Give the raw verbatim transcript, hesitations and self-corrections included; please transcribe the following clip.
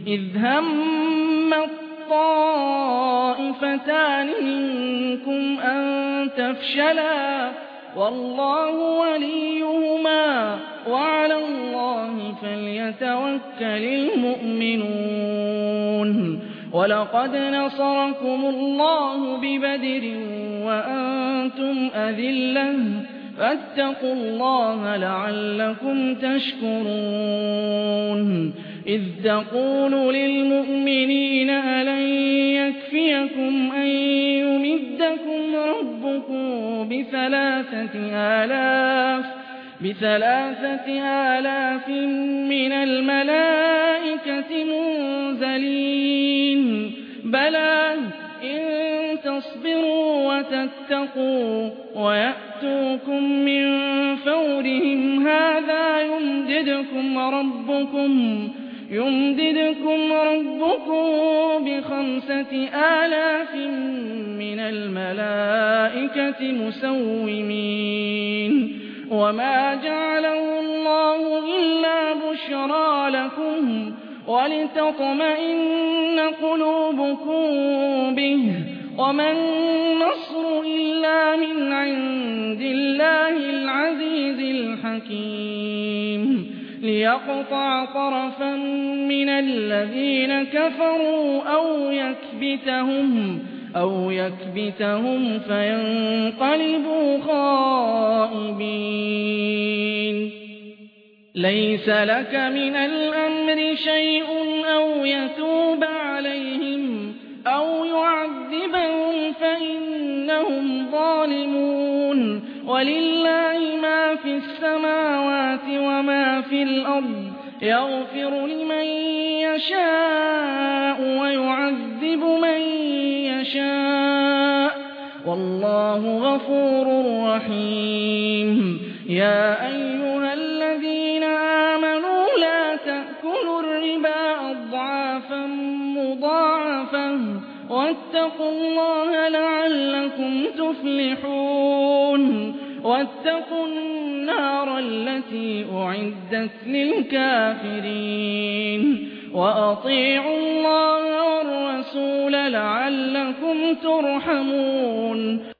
إذ هم الطائفتان منكم أن تفشلا والله وليهما وعلى الله فليتوكل المؤمنون ولقد نصركم الله ببدر وأنتم أذلة فاتقوا الله لعلكم تشكرون إذ تقول للمؤمنين ألن يكفيكم أن يمدكم ربكم بثلاثة آلاف بثلاثة آلاف من الملائكة منزلين بلى إن تصبروا وتتقوا ويأتوكم من فورهم هذا يمددكم ربكم يمددكم ربكم بخمسة آلاف من الملائكة مسومين وما جعله الله إلا بشرى لكم ولتطمئن قلوبكم به وما النصر إلا من عند الله العزيز الحكيم ليقطع طرفا من الذين كفروا أو يكبتهم أو يكبتهم فينقلبوا خائبين ليس لك من الأمر شيء أو يتوب عليهم أو يعذبهم فإنهم ظالمون ولله ما في السماوات وما في الأرض يغفر لمن يشاء ويعذب من يشاء والله غفور رحيم يا أيها الذين آمنوا لا تأكلوا الربا أضعافا مضاعفة واتقوا الله لعلكم تفلحون واتقوا النار التي أعدت للكافرين وأطيعوا الله والرسول لعلكم ترحمون